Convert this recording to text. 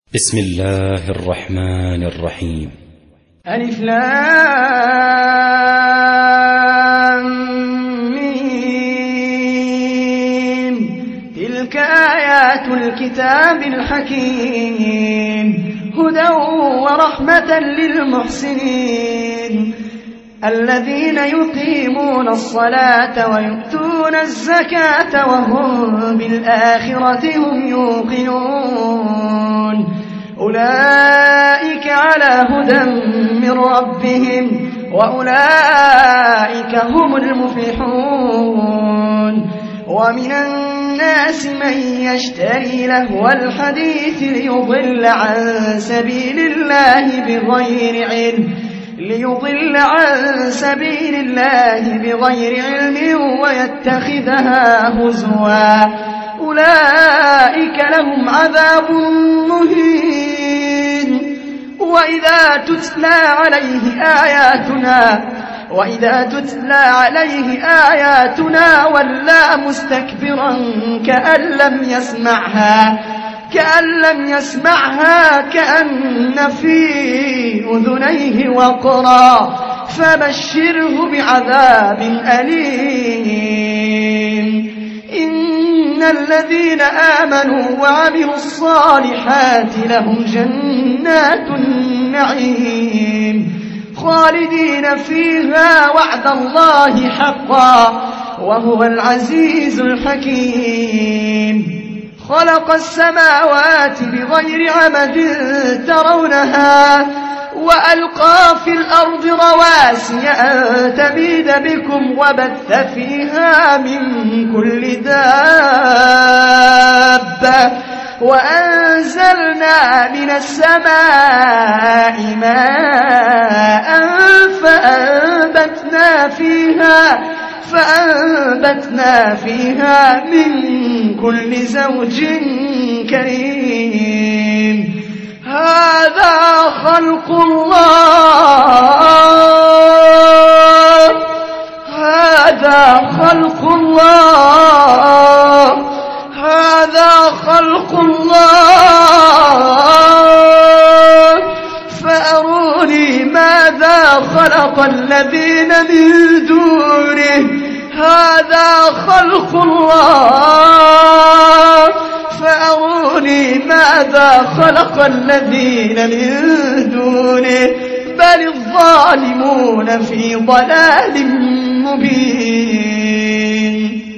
بسم الله الرحمن الرحيم. ألف لام ميم. تلك آيات الكتاب الحكيم هدى ورحمة للمحسنين الذين يقيمون الصلاة ويؤتون الزكاة وهم بالآخرة هم يوقنون أولئك على هدى من ربهم وأولئك هم المفلحون. ومن الناس من يشتري لهو الحديث ليضل عن سبيل الله بغير علم ويتخذها هزوا أولئك لهم عذاب مهين. وإذا تتلى عليه آياتنا ولى مستكبرا كأن لم يسمعها كأن في أذنيه وقرا فبشره بعذاب أليم. إن الذين آمنوا وعملوا الصالحات لهم جنات النعيم خالدين فيها وعد الله حقا وهو العزيز الحكيم. خلق السماوات بغير عمد ترونها وألقى في الأرض رواسي أن تميد بكم وبث فيها من كل دابة وأنزلنا من السماء ماء فأنبتنا فيها من كل زوج كريم. هذا خلق الله فأروني ماذا خلق الذين من دونه. هذا خلق الله فأروني ماذا خلق الذين من دونه بل الظالمون في ضلال مبين.